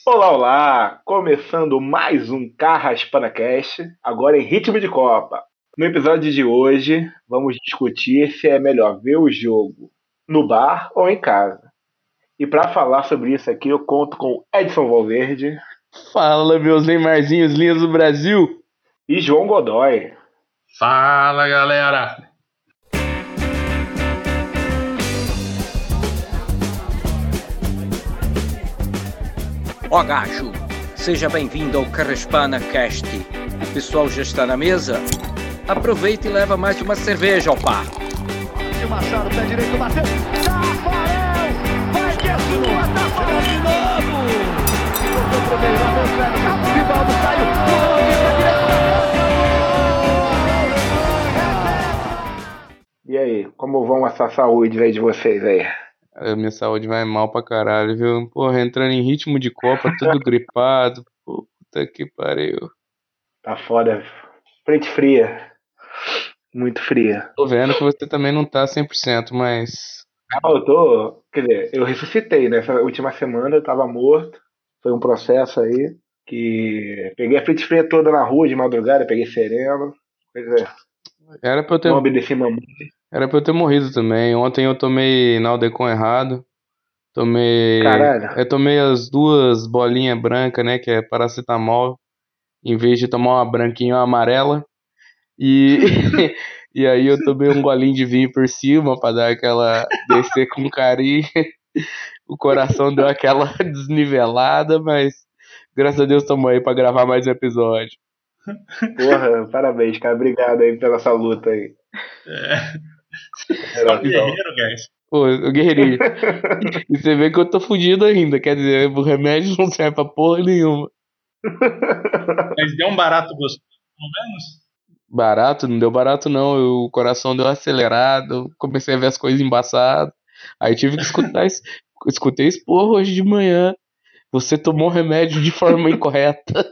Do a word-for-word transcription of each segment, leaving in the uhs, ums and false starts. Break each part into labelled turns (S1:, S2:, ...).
S1: Olá, olá! Começando mais um Carraspanacast, agora em ritmo de Copa. No episódio de hoje, vamos discutir se é melhor ver o jogo no bar ou em casa. E para falar sobre isso aqui, eu conto com Edson Valverde.
S2: Fala, meus Neymarzinhos lindos do Brasil!
S1: E João Godoy.
S3: Fala, galera!
S4: Ó gajo, seja bem-vindo ao Carraspana Cast. O pessoal já está na mesa? Aproveita e leva mais uma cerveja, ó pá.
S5: E o Machado, pé direito, bateu. Tafarel! Vai que é sua, Tafarel de novo! Voltou pro meio, bateu o pé. Rivaldo saiu.
S1: E aí, como vão essa saúde aí de vocês aí?
S2: A minha saúde vai mal pra caralho, viu? Porra, entrando em ritmo de Copa, tudo gripado. Puta que pariu.
S1: Tá foda. Frente fria. Muito fria.
S2: Tô vendo que você também não tá cem por cento, mas...
S1: Não, eu tô... Quer dizer, eu ressuscitei, né? Essa última semana eu tava morto. Foi um processo aí que... Peguei a frente fria toda na rua de madrugada, peguei sereno. Pois é.
S2: Era pra eu ter...
S1: Não obedeci mamãe.
S2: Era pra eu ter morrido também. Ontem eu tomei Naldecon errado. Tomei...
S1: Caralho.
S2: Eu tomei as duas bolinhas brancas, né? Que é paracetamol. Em vez de tomar uma branquinha e uma amarela. E... e aí eu tomei um golinho de vinho por cima pra dar aquela... descer com carinho. O coração deu aquela desnivelada, mas... Graças a Deus estamos aí pra gravar mais um episódio.
S1: Porra, parabéns, cara. Obrigado aí pela essa luta aí.
S3: É. Você é um guerreiro, guys.
S2: Pô, eu guerreirinho. E você vê que eu tô fudido ainda. Quer dizer, o remédio não serve pra porra nenhuma.
S3: Mas deu um barato gostoso, pelo menos?
S2: Barato? Não deu barato não. Eu, o coração deu acelerado. Comecei a ver as coisas embaçadas. Aí tive que escutar isso. Escutei esse porra hoje de manhã. Você tomou remédio de forma incorreta.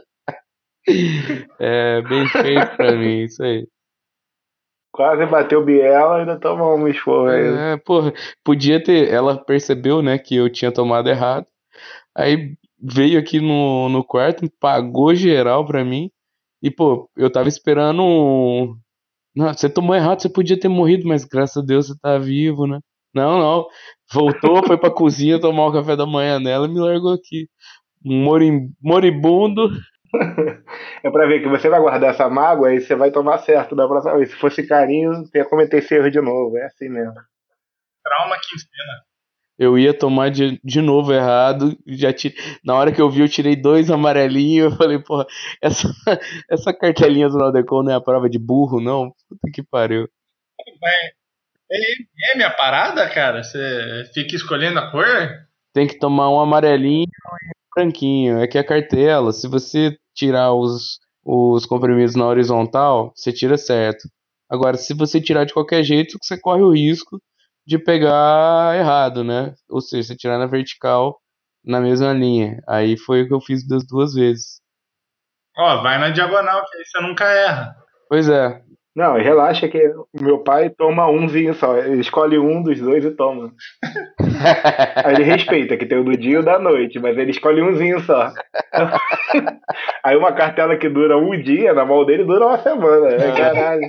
S2: É bem feito pra mim, isso aí.
S1: Quase bateu Biela e ainda tomou um esporro aí.
S2: É, porra, podia ter. Ela percebeu, né, que eu tinha tomado errado. Aí veio aqui no, no quarto, pagou geral pra mim. E, pô, eu tava esperando um... Não, você tomou errado, você podia ter morrido, mas graças a Deus você tá vivo, né? Não, não. Voltou, foi pra cozinha tomar o café da manhã dela e me largou aqui. Morim, moribundo.
S1: É pra ver que você vai guardar essa mágoa aí você vai tomar certo da próxima vez. Se fosse carinho, você ia cometer esse erro de novo. É assim mesmo.
S3: Trauma quincena.
S2: Eu ia tomar de, de novo errado. Já ti... Na hora que eu vi, eu tirei dois amarelinhos. Eu falei, porra, essa, essa cartelinha do Naldecon não é a prova de burro, não? Puta que pariu.
S3: É, é minha parada, cara? Você fica escolhendo a cor?
S2: Tem que tomar um amarelinho e um branquinho. É que a cartela, se você tirar os, os comprimidos na horizontal, você tira certo. Agora, se você tirar de qualquer jeito, você corre o risco de pegar errado, né? Ou seja, você tirar na vertical, na mesma linha. Aí foi o que eu fiz das duas vezes.
S3: Ó, vai na diagonal, que aí você nunca erra.
S2: Pois é.
S1: Não, relaxa que meu pai toma umzinho só. Ele escolhe um dos dois e toma. Aí ele respeita que tem o do dia e o da noite, mas ele escolhe umzinho só. Aí uma cartela que dura um dia, na mão dele dura uma semana. Né? Caralho.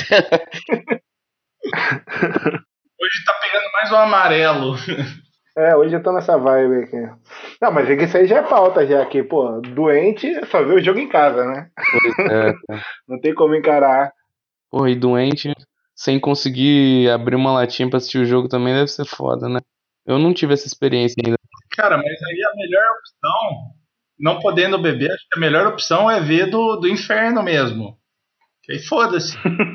S3: Hoje tá pegando mais um amarelo.
S1: É, hoje eu tô nessa vibe aqui. Não, mas é que isso aí já é pauta, já que, pô, doente só vê o jogo em casa, né?
S2: Pois é, cara.
S1: Não tem como encarar.
S2: Porra, e doente, sem conseguir abrir uma latinha pra assistir o jogo também deve ser foda, né? Eu não tive essa experiência ainda.
S3: Cara, mas aí a melhor opção, não podendo beber, acho que a melhor opção é ver do, do inferno mesmo. Que aí foda-se.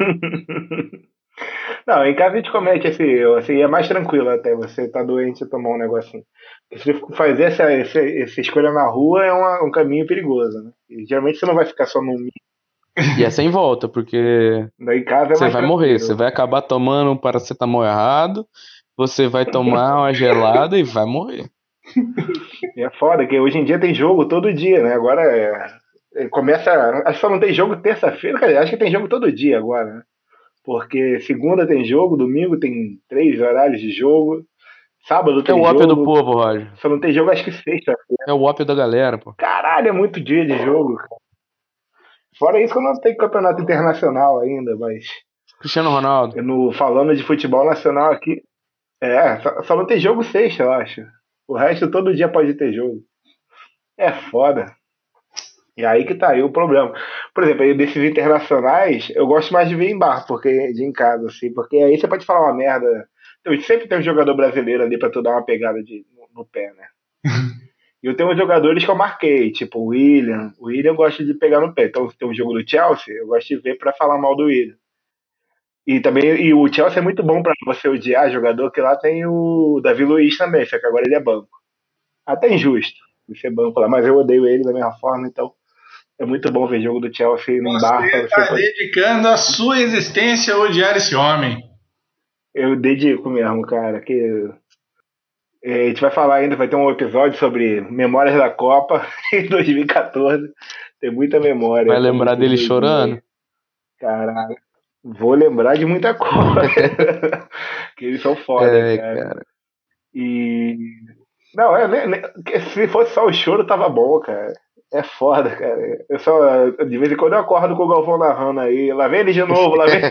S1: Não, em casa a gente comete assim, assim, é mais tranquilo até você tá doente e tomar um negocinho. Se fazer essa, essa, essa escolha na rua é uma, um caminho perigoso, né? E, geralmente você não vai ficar só num.
S2: E é sem volta, porque
S1: Daí em casa é
S2: você
S1: mais
S2: vai
S1: tranquilo.
S2: morrer, você vai acabar tomando um paracetamol errado, você vai tomar uma gelada e vai morrer.
S1: E é foda, que hoje em dia tem jogo todo dia, né? Agora é, é, começa. Acho que só não tem jogo terça-feira, cara. Acho que tem jogo todo dia agora, né? Porque segunda tem jogo, domingo tem três horários de jogo, Sábado
S2: É
S1: tem
S2: o ópio
S1: jogo.
S2: do povo, Roger.
S1: Só não tem jogo, acho que sexta.
S2: É o ópio da galera, pô.
S1: Caralho, é muito dia de jogo. Cara. Fora isso que eu não tenho campeonato internacional ainda, mas
S2: Cristiano Ronaldo.
S1: no, falando de futebol nacional aqui, é, só, só não tem jogo sexta, eu acho. O resto todo dia pode ter jogo. É foda. E aí que tá aí o problema. Por exemplo, aí desses internacionais, eu gosto mais de ver em bar, porque de em casa, assim, porque aí você pode falar uma merda. Então, sempre tem um jogador brasileiro ali pra tu dar uma pegada de, no, no pé, né? E eu tenho uns jogadores que eu marquei, tipo o William. O William eu gosto de pegar no pé. Então, se tem um jogo do Chelsea, eu gosto de ver pra falar mal do William. E também, e o Chelsea é muito bom pra você odiar jogador, que lá tem o Davi Luiz também, só que agora ele é banco. Até injusto de ser banco lá, mas eu odeio ele da mesma forma, então é muito bom ver jogo do Chelsea num bar pra
S3: Você
S1: você
S3: está
S1: poder.
S3: dedicando a sua existência a odiar esse homem.
S1: Eu dedico mesmo, cara, que é, a gente vai falar ainda, vai ter um episódio sobre memórias da Copa em dois mil e quatorze. Tem muita memória.
S2: Vai lembrar
S1: sobre
S2: dele
S1: esses dois
S2: chorando?
S1: dias. Caralho. Vou lembrar de muita coisa. Que eles são foda,
S2: É,
S1: cara.
S2: cara.
S1: E. Não, é, nem- nem- se fosse só o choro, tava bom, cara. É foda, cara. Eu só. De vez em quando eu acordo com o Galvão narrando aí. Lá vem ele de novo, lá vem.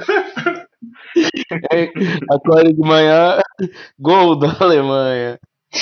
S2: É, acorda de manhã, gol da Alemanha.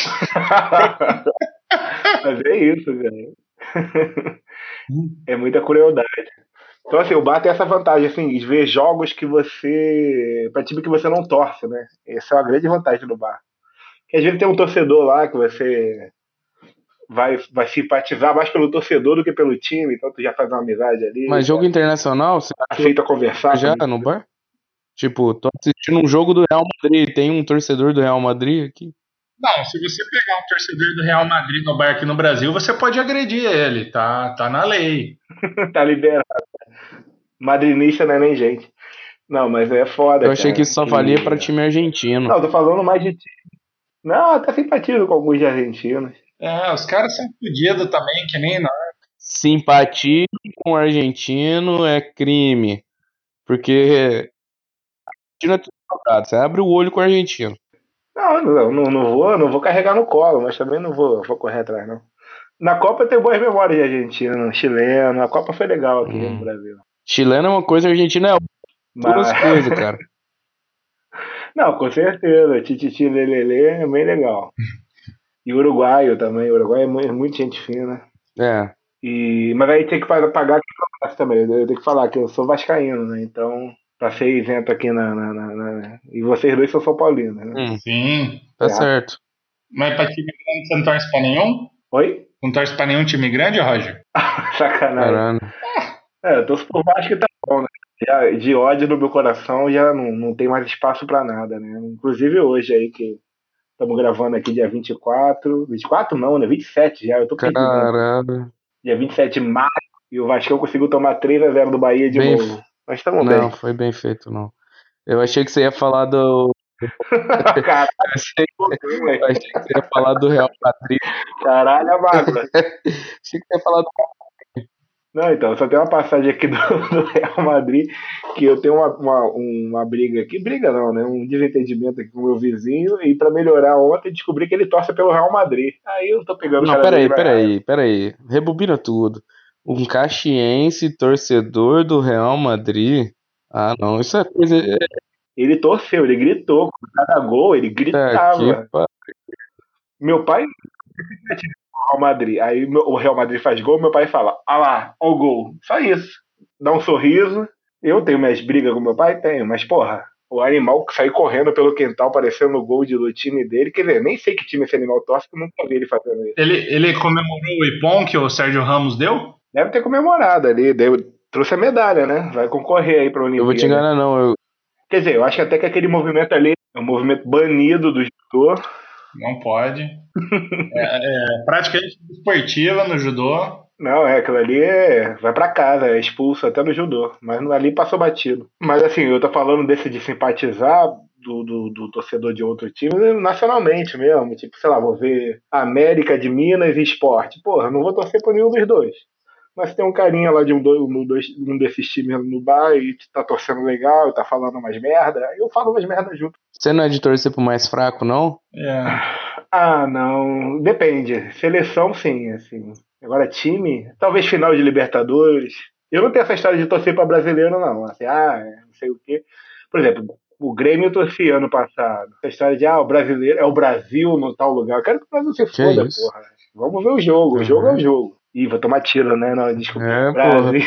S1: Mas é isso, cara. É muita crueldade. Então, assim, o bar tem essa vantagem, assim, de ver jogos que você. Pra time que você não torce, né? Essa é uma grande vantagem do bar. Porque às vezes tem um torcedor lá que você vai, vai simpatizar mais pelo torcedor do que pelo time, então tu já faz uma amizade ali,
S2: Mas jogo
S1: já
S2: internacional, você
S1: aceita conversar.
S2: já
S1: também.
S2: no bar? Tipo, tô assistindo um jogo do Real Madrid, tem um torcedor do Real Madrid aqui.
S3: Não, se você pegar um torcedor do Real Madrid no bar aqui no Brasil, você pode agredir ele, tá, tá na lei.
S1: Tá liberado. Madrinista não é nem gente. Não, mas é foda,
S2: Eu achei
S1: cara.
S2: que isso só valia pra time argentino.
S1: Não, eu tô falando mais de time. Não, até simpatizo com alguns de argentinos.
S3: É, os caras são fodidos também, que nem nós.
S2: Simpatia com argentino é crime. Porque argentino é tudo salgado. Você abre o olho com o argentino.
S1: Não, não, não, não vou, não vou carregar no colo, mas também não vou, vou correr atrás, não. Na Copa eu tenho boas memórias de argentino, chileno. A Copa foi legal aqui
S2: Hum.
S1: no Brasil.
S2: Chileno é uma coisa, argentino é outra. Duas
S1: Mas...
S2: coisas, cara.
S1: Não, com certeza. Tititi Lelele é bem legal. E uruguaio também. O Uruguai é muito, muito gente fina.
S2: É.
S1: E... Mas aí tem que pagar pagar aqui também. Eu tenho que falar que eu sou vascaíno, né? Então, pra ser isento aqui na, na, na, na... E vocês dois são São Paulinos, né?
S2: Hum,
S3: Sim.
S2: tá
S1: É.
S2: certo.
S3: Mas pra time grande você não torce pra nenhum?
S1: Oi?
S3: Não torce pra nenhum time grande, Roger?
S1: Sacanagem.
S2: Caramba.
S1: É, eu torço por Vasco e tá bom, né? Já, de ódio no meu coração já não, não tem mais espaço pra nada, né? Inclusive hoje aí que estamos gravando aqui dia vinte e quatro. vinte e quatro não, né? vinte e sete já, eu tô perdido.
S2: Caramba.
S1: Dia vinte e sete de maio e o Vasco conseguiu tomar três a zero do Bahia de
S2: Bem-
S1: novo. Mas estamos
S2: Não,
S1: bem.
S2: foi bem feito, não. Eu achei que você ia falar do.
S1: Caralho,
S2: Eu achei, eu achei que você ia falar do Real Madrid.
S1: caralho, a mágoa.
S2: Achei que você ia falar do.
S1: Não, então, só tem uma passagem aqui do, do Real Madrid que eu tenho uma, uma, uma briga aqui. Briga não, né? Um desentendimento aqui com o meu vizinho. E pra melhorar ontem, descobri que ele torce pelo Real Madrid. Aí eu tô pegando o
S2: Não,
S1: cara
S2: peraí,
S1: dele na raiva.
S2: peraí, peraí. Rebobina tudo. Um caxiense torcedor do Real Madrid. Ah, não, isso é coisa.
S1: Ele torceu, ele gritou. Com cada gol, ele
S2: Tá
S1: gritava.
S2: aqui, pá.
S1: Meu pai o Real Madrid. Aí meu- o Real Madrid faz gol, meu pai fala: ah lá, ó o gol. Só isso. Dá um sorriso. Eu tenho minhas brigas com meu pai? Tenho, mas porra, o animal que saiu correndo pelo quintal parecendo o gol de, do time dele. Quer dizer, nem sei que time esse animal torce, porque eu nunca vi ele fazendo isso.
S3: Ele, ele comemorou o Ipom que o Sérgio Ramos deu?
S1: Deve ter comemorado ali, deu, trouxe a medalha, né? Vai concorrer aí pra
S2: Eu
S1: Olimpíada.
S2: vou te enganar, não. Eu,
S1: Quer dizer, eu acho que até que aquele movimento ali é um movimento banido do judô.
S3: Não pode. É, é prática esportiva no judô.
S1: Não, é, aquilo ali é, vai pra casa, é expulso até no judô, mas no- ali passou batido. Mas assim, eu tô falando desse de simpatizar do, do, do torcedor de outro time nacionalmente mesmo, tipo, sei lá, vou ver América de Minas e Sport. Porra, eu não vou torcer por nenhum dos dois. Mas tem um carinha lá de um, do, um, dois, um desses times no bar e tá torcendo legal, tá falando umas merda, aí eu falo umas merda junto.
S2: Você não é de torcer pro mais fraco, não?
S3: É.
S1: Ah, não. Depende. Seleção, sim, assim. Agora, time, talvez final de Libertadores. Eu não tenho essa história de torcer pra brasileiro, não. Assim, ah, não sei o quê. Por exemplo, o Grêmio eu torci ano passado. Essa história de, ah, o brasileiro é o Brasil no tal lugar. Eu quero que o Brasil se
S2: Que
S1: foda,
S2: isso?
S1: porra. Vamos ver o jogo. O jogo é o
S2: Uhum.
S1: jogo. Ih, vou tomar tiro, né? Não, desculpa.
S2: É,
S1: Brasil.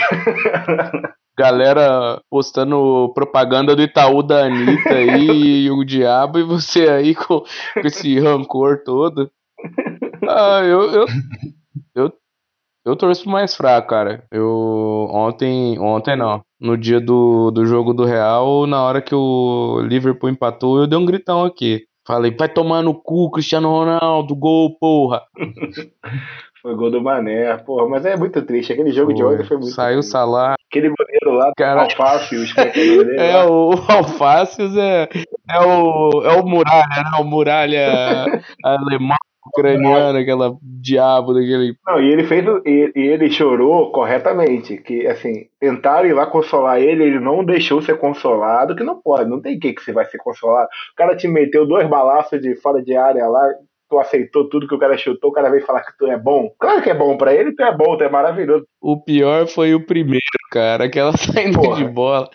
S2: Galera postando propaganda do Itaú da Anitta aí e o diabo, e você aí com, com esse rancor todo. Ah, eu, eu, eu, eu torço pro mais fraco, cara. Eu ontem, ontem não. No dia do, do jogo do Real, na hora que o Liverpool empatou, eu dei um gritão aqui. Falei, vai tomar no cu, Cristiano Ronaldo, gol, porra.
S1: Foi gol do Mané, porra. Mas é muito triste. Aquele jogo de ontem foi muito
S2: Saiu o
S1: triste.
S2: Salah.
S1: Aquele goleiro lá,
S2: Cara,
S1: Alface, como é que é o nome dele?
S2: é
S1: lá?
S2: o, o Alfaces é, é o é o Muralha, né? O Muralha alemão, ucraniano, aquela diabo daquele.
S1: Não, e ele fez, o- e e ele chorou corretamente, que assim, tentaram ir lá consolar ele, ele não deixou ser consolado, que não pode, não tem que que você vai ser consolado. O cara te meteu dois balaços de fora de área lá, tu aceitou tudo que o cara chutou, o cara veio falar que tu é bom. Claro que é bom pra ele, tu é bom, tu é maravilhoso.
S2: O pior foi o primeiro, cara, aquela saída
S1: Porra.
S2: de bola.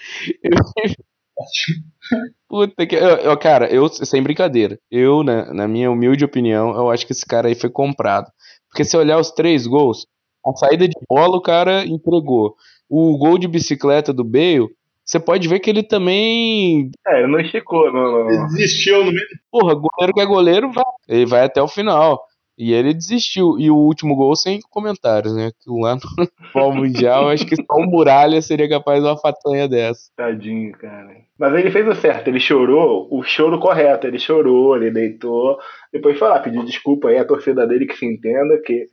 S2: Puta que. Eu, eu, cara, eu, sem brincadeira, eu, né, na minha humilde opinião, eu acho que esse cara aí foi comprado. Porque se olhar os três gols, a saída de bola o cara entregou. O gol de bicicleta do Bale, você pode ver que ele também.
S1: É, ele não esticou, não, não,
S3: Ele
S1: não.
S3: desistiu no meio.
S2: Porra, goleiro que é goleiro, vai. Ele vai até o final. E ele desistiu. E o último gol sem comentários, né? Que lá no futebol mundial, acho que só o Muralha seria capaz de uma façanha dessa.
S1: Tadinho, cara. Mas ele fez o certo, ele chorou, o choro correto, ele chorou, ele deitou, depois foi lá, pediu desculpa aí, a torcida dele que se entenda, que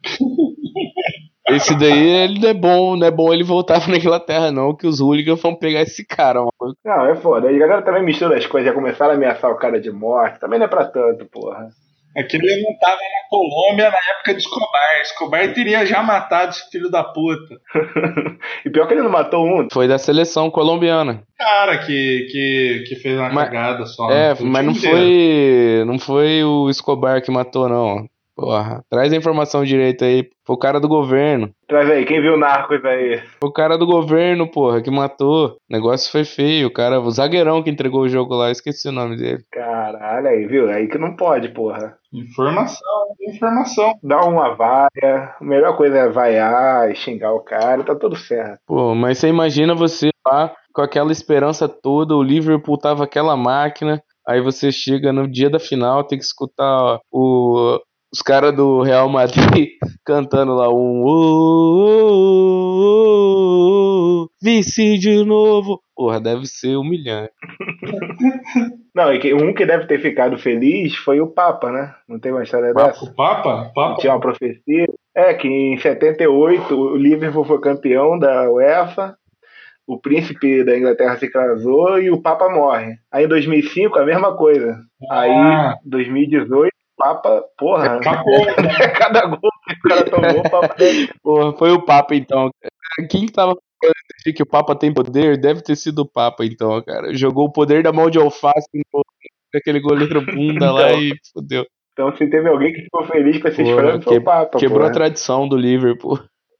S2: Esse daí, ele não é bom, não é bom ele voltar pra Inglaterra, não, que os hooligans vão pegar esse cara, mano.
S1: não, é foda. Aí a galera também mistura as coisas, já começaram a ameaçar o cara de morte. Também não é pra tanto, porra.
S3: Aquele não tava na Colômbia na época de Escobar. Escobar teria já matado esse filho da puta.
S1: E pior que ele não matou um.
S2: Foi da seleção colombiana.
S3: Cara que, que, que fez uma
S2: Mas-
S3: cagada só.
S2: É,
S3: Foi o
S2: mas não
S3: time inteiro.
S2: foi, não foi o Escobar que matou, não. Porra, traz a informação direita aí. Foi o cara do governo.
S1: Traz aí, quem viu Narcos aí?
S2: Foi o cara do governo, porra, que matou. O negócio foi feio. O cara, o zagueirão que entregou o jogo lá, esqueci o nome dele.
S1: Caralho, aí, viu? Aí que não pode, porra.
S3: Informação, informação.
S1: Dá uma vaia, a melhor coisa é vaiar e xingar o cara, tá tudo certo.
S2: Pô, mas você imagina você lá com aquela esperança toda, o Liverpool tava aquela máquina, aí você chega no dia da final, tem que escutar o, os caras do Real Madrid cantando lá um "Oh, oh, oh, oh, vice de novo". Porra, deve ser humilhante.
S1: Não, e que- um que deve ter ficado feliz foi o Papa, né? Não tem uma história dessa?
S3: O Papa?
S1: Que
S3: Papa?
S1: tinha uma profecia. É, que em setenta e oito o Liverpool foi campeão da UEFA, o príncipe da Inglaterra se casou e o Papa morre. Aí em dois mil e cinco a mesma coisa. Aí
S3: Ah.
S1: em dois mil e dezoito o Papa, porra,
S3: Acabou.
S1: cada gol que o cara tomou, o Papa deve...
S2: Porra, foi o Papa então. Quem tava falando de que o Papa tem poder, deve ter sido o Papa então, cara. Jogou o poder da mão de alface no aquele goleiro bunda lá
S1: Então.
S2: e fodeu.
S1: Então se teve alguém que ficou feliz com esses
S2: Porra,
S1: frangos foi
S2: que-
S1: o Papa,
S2: Quebrou a
S1: porra.
S2: tradição do Liverpool.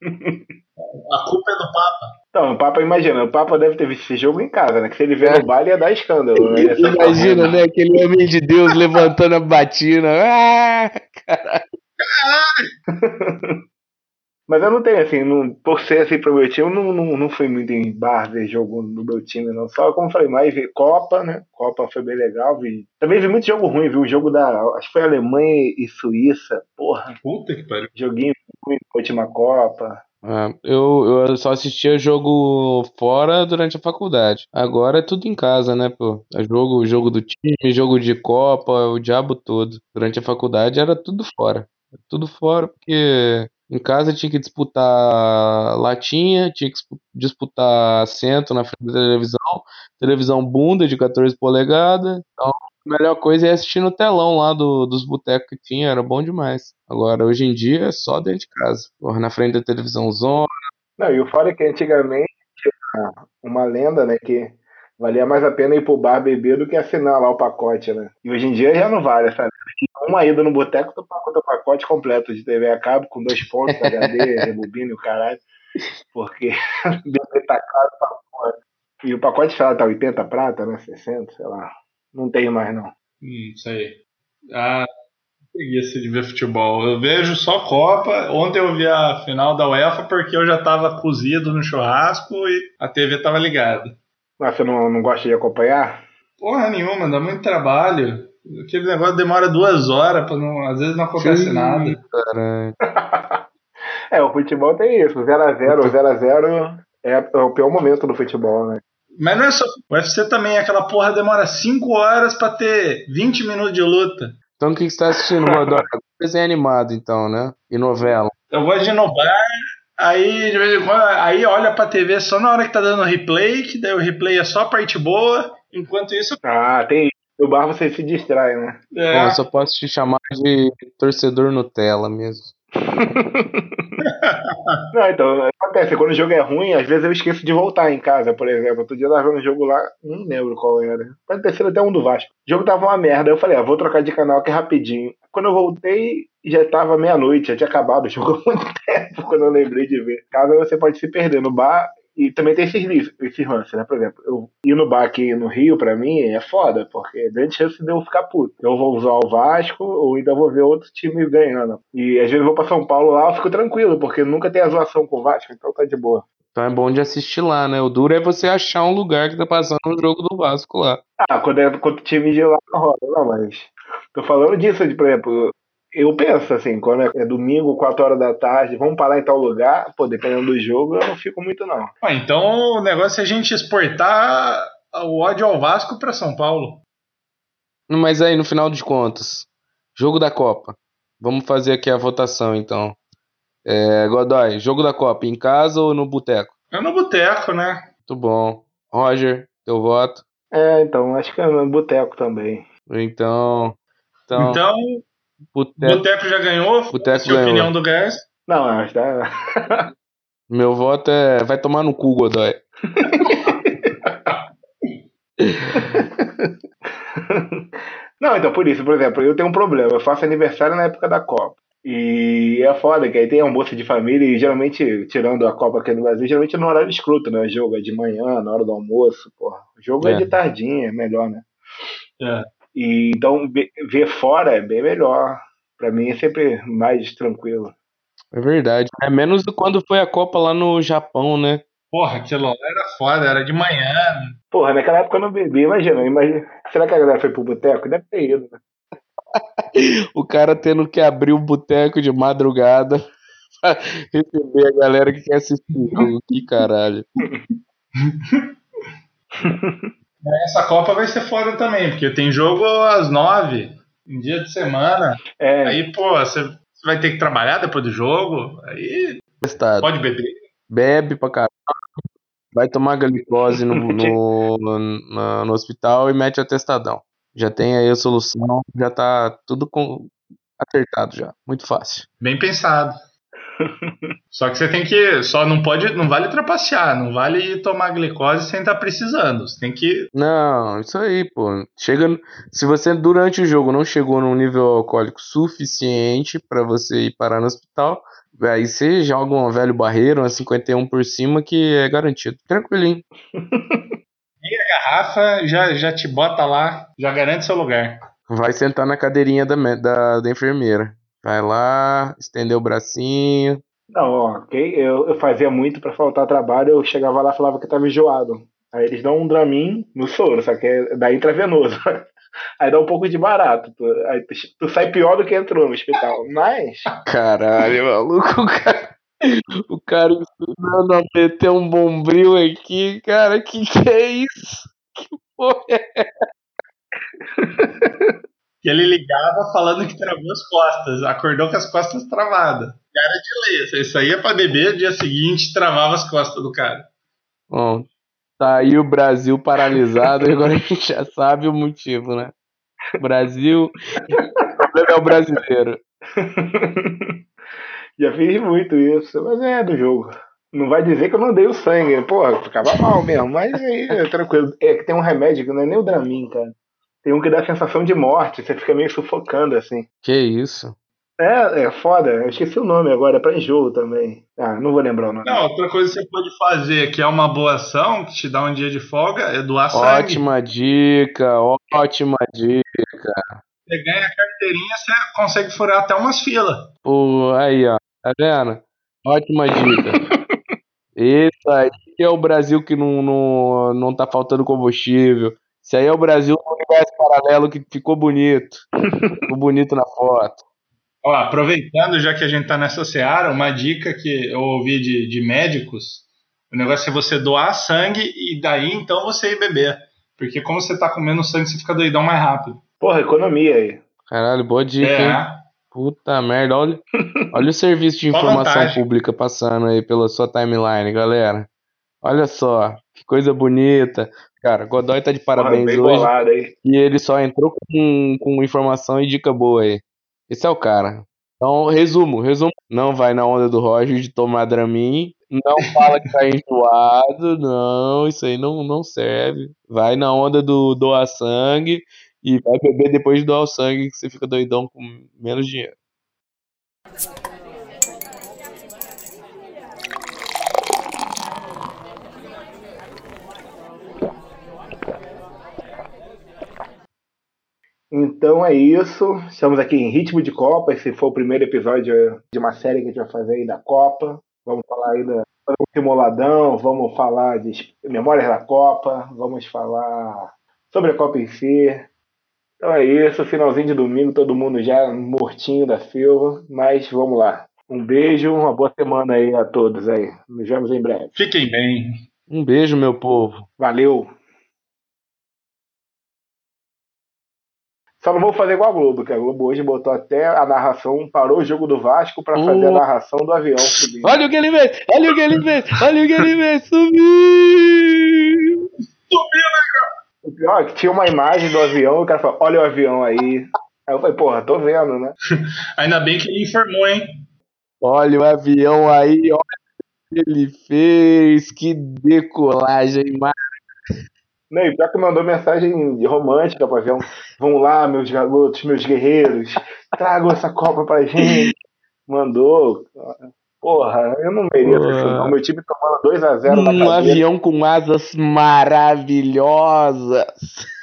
S3: A culpa é do Papa.
S1: Então, o Papa, imagina, o Papa deve ter visto esse jogo em casa, né? Que se ele ver no baile ia dar escândalo, né? Ia sair
S2: Imagina,
S1: correndo.
S2: né? Aquele homem de Deus levantando a batina. Ah, caralho.
S1: Mas eu não tenho, assim, não, torcer assim pro meu time, eu não, não, não fui muito em bar ver jogo do meu time, não. Só, como eu falei, mais ver Copa, né? Copa foi bem legal. Vi. Também vi muito jogo ruim, vi o jogo da. Acho que foi Alemanha e Suíça. Porra,
S3: Puta que pariu.
S1: joguinho ruim na última Copa.
S2: Ah, eu, eu só assistia jogo fora durante a faculdade. Agora é tudo em casa, né, pô? É jogo, jogo do time, jogo de Copa, o diabo todo. Durante a faculdade era tudo fora. Tudo fora, porque em casa tinha que disputar latinha, tinha que disputar assento na frente da televisão, televisão bunda de quatorze polegadas. Então, a melhor coisa é assistir no telão lá do, dos botecos que tinha, era bom demais. Agora, hoje em dia, é só dentro de casa. Porra, na frente da televisão zona.
S1: Não, e o fora é que antigamente tinha uma lenda, né, que valia mais a pena ir pro bar beber do que assinar lá o pacote, né? E hoje em dia já não vale, sabe? Uma ida no boteco, tu paga o pacote completo de T V a cabo com dois pontos, H D, rebobina e o caralho. Porque beber tá caro pra porra. E o pacote, sei lá, tá oitenta prata, né? sessenta, sei lá. Não tem mais, não.
S3: Hum, sei. Ah, preguiça de ver futebol. Eu vejo só Copa. Ontem eu vi a final da UEFA porque eu já tava cozido no churrasco e a T V tava ligada.
S1: Mas você não, não gosta de acompanhar?
S3: Porra nenhuma, dá muito trabalho. Aquele negócio demora duas horas, pra não, às vezes não acontece
S2: Sim,
S3: nada.
S2: caralho.
S1: É, o futebol tem isso. zero a zero, zero a zero é, é o pior momento do futebol, né?
S3: Mas não é só. O U F C também, aquela porra demora cinco horas pra ter vinte minutos de luta.
S2: Então o que que você tá assistindo, Godoy? Desenho animado, então, né? E novela.
S3: Eu gosto de ir no bar, aí de vez em quando, aí olha pra T V só na hora que tá dando replay, que daí o replay é só a parte boa, enquanto isso.
S1: Ah, tem isso. No bar você se distrai, né?
S3: É,
S2: Bom, eu só posso te chamar de torcedor Nutella mesmo.
S1: Não, então, acontece, quando o jogo é ruim, às vezes eu esqueço de voltar em casa, por exemplo. Outro dia eu tava vendo um jogo lá, não lembro qual era. Pode ter sido até um do Vasco. O jogo tava uma merda. Eu falei, ah, vou trocar de canal aqui rapidinho. Quando eu voltei, já tava meia-noite, já tinha acabado o jogo há muito tempo, quando eu lembrei de ver. Casa você pode se perder no bar. E também tem esses, li- esses lances, né? Por exemplo, eu ir no bar aqui no Rio, pra mim, é foda, porque é grande chance de eu ficar puto. Eu vou usar o Vasco ou ainda vou ver outro time ganhando. E às vezes eu vou pra São Paulo lá, eu fico tranquilo, porque nunca tem a zoação com o Vasco, então tá de boa.
S2: Então é bom de assistir lá, né? O duro é você achar um lugar que tá passando um jogo do Vasco lá.
S1: Ah, quando é contra o time de lá, não rola, não, mas. Tô falando disso, de, por exemplo, eu penso assim, quando é é domingo, quatro horas da tarde, vamos parar em tal lugar, pô, dependendo do jogo, eu não fico muito, não.
S3: ah, então o negócio é a gente exportar o ódio ao Vasco pra São Paulo.
S2: Mas aí, no final de contas, jogo da Copa. Vamos fazer aqui a votação, então. É, Godoy, jogo da Copa, em casa ou no boteco?
S3: É no boteco, né?
S2: Muito bom. Roger, teu voto.
S1: É, então, acho que é no boteco também.
S2: Então, então,
S3: Então,
S2: boteco,
S3: boteco já ganhou.
S2: boteco
S3: Essa é a
S2: ganhou.
S3: opinião do Gás.
S1: Não, mas tá.
S2: Meu voto é vai tomar no cu, Godoy.
S1: Não, então por isso, por exemplo, eu tenho um problema. Eu faço aniversário na época da Copa. E é foda, que aí tem almoço de família e geralmente, tirando a Copa aqui no Brasil, geralmente no horário escroto, né? O jogo é de manhã, na hora do almoço, porra. O jogo é,
S2: É.
S1: de tardinha, é melhor, né?
S3: É.
S1: E então ve- ver fora é bem melhor. Pra mim é sempre mais tranquilo.
S2: É verdade. É menos do quando foi a Copa lá no Japão, né?
S3: Porra, aquilo lá era foda, era de manhã.
S1: Porra, naquela época eu não bebi, imagina, imagina. Será que a galera foi pro boteco? Deve ter ido, né?
S2: O cara tendo que abrir o boteco de madrugada pra receber a galera que quer assistir o jogo. Que caralho.
S3: Essa Copa vai ser foda também, porque tem jogo às nove, em dia de semana.
S1: É,
S3: Aí, pô, você vai ter que trabalhar depois do jogo. Aí
S2: Testado.
S3: pode beber.
S2: Bebe pra caralho. Vai tomar glicose no, no, no, no hospital e mete atestadão. Já tem aí a solução, já tá tudo com, acertado já. Muito fácil.
S3: Bem pensado. Só que você tem que. Só não pode. Não vale trapacear. Não vale tomar glicose sem estar precisando. Você tem que.
S2: Não, isso aí, pô. Chega, no- se você durante o jogo não chegou num nível alcoólico suficiente pra você ir parar no hospital, aí você joga uma velho barreiro, uma cinquenta e um por cima que é garantido. Tranquilinho.
S3: Garrafa já, já te bota lá. Já garante seu lugar.
S2: Vai sentar na cadeirinha da, me- da, da enfermeira. Vai lá, estender o bracinho.
S1: não, ó, ok? Eu, eu fazia muito pra faltar trabalho, eu chegava lá e falava que tava enjoado. Aí eles dão um Dramin no soro, só que é da intravenoso. Aí dá um pouco de barato. Tu, aí tu, tu sai pior do que entrou no hospital. Mas,
S2: Caralho, maluco, o cara, o cara ensinando a meter um bombril aqui, cara, que que é isso? Que porra é?
S3: E ele ligava falando que travou as costas. Acordou com as costas travadas. Cara de lei. Isso aí é pra beber, dia seguinte travava as costas do cara.
S2: Bom, tá aí o Brasil paralisado e agora a gente já sabe o motivo, né? Brasil, o problema é o brasileiro.
S1: já fiz muito isso. Mas é do jogo. Não vai dizer que eu não dei o sangue. Porra, ficava mal mesmo. Mas aí, é tranquilo. É que tem um remédio que não é nem o Dramin, cara. Tem um que dá sensação de morte. Você fica meio sufocando, assim.
S2: Que isso?
S1: É, é foda. Eu esqueci o nome agora. É pra enjoo também. Ah, não vou lembrar o nome.
S3: Não, outra coisa que você pode fazer, que é uma boa ação, que te dá um dia de folga, é doar sangue.
S2: Ótima dica, ótima dica.
S3: Você ganha a carteirinha, você consegue furar até umas filas.
S2: Pô, aí, ó. Tá vendo? Ótima dica. Isso aí é o Brasil que não, não, não tá faltando combustível. Isso aí é o Brasil do universo paralelo que ficou bonito. Ficou bonito na foto.
S3: Ó, aproveitando, já que a gente tá nessa seara, uma dica que eu ouvi de, de médicos, o negócio é você doar sangue e daí então você ir beber. Porque como você tá comendo sangue, você fica doidão mais rápido.
S1: Porra, economia aí.
S2: Caralho, boa dica, hein?
S3: É,
S2: Puta merda, olha, olha o serviço de
S3: Só
S2: informação
S3: vantagem.
S2: pública passando aí pela sua timeline, galera. Olha só, que coisa bonita. Cara, Godoy tá de
S1: Porra,
S2: parabéns
S1: bem
S2: hoje.
S1: bolado aí.
S2: E ele só entrou com, com informação e dica boa aí. Esse é o cara. Então, resumo, resumo. Não vai na onda do Roger de tomar Dramin. Não fala que tá enjoado. Não, isso aí não, não serve. Vai na onda do doar sangue e vai beber depois de doar o sangue, que você fica doidão com menos dinheiro.
S1: Então é isso. Estamos aqui em Ritmo de Copa. Esse foi o primeiro episódio de uma série que a gente vai fazer aí da Copa. Vamos falar aí da do simuladão, vamos falar de memórias da Copa, vamos falar sobre a Copa em si. Então é isso, finalzinho de domingo, todo mundo já mortinho da Silva, mas vamos lá. Um beijo, uma boa semana aí a todos aí. Nos vemos em breve.
S3: Fiquem bem.
S2: Um beijo, meu povo.
S1: Valeu! Só não vou fazer igual a Globo, que a Globo hoje botou até a narração, parou o jogo do Vasco pra fazer a narração do avião subindo.
S2: Olha o que ele fez! Olha o que ele fez! Olha o que ele fez! Subiu!
S3: Subiu, né,
S1: O pior é que tinha uma imagem do avião e o cara falou, olha o avião aí. Aí eu falei, porra, tô vendo, né?
S3: Ainda bem que ele informou, hein?
S2: Olha o avião aí, olha o que ele fez! Que decolagem maravilhosa!
S1: Não, e pior que mandou mensagem romântica pra avião. Vamos lá, meus garotos, meus guerreiros, tragam essa Copa pra gente. Mandou. Porra, eu não mereço isso não. Meu time tomando dois a zero na
S2: Um
S1: cabeça.
S2: avião com asas maravilhosas.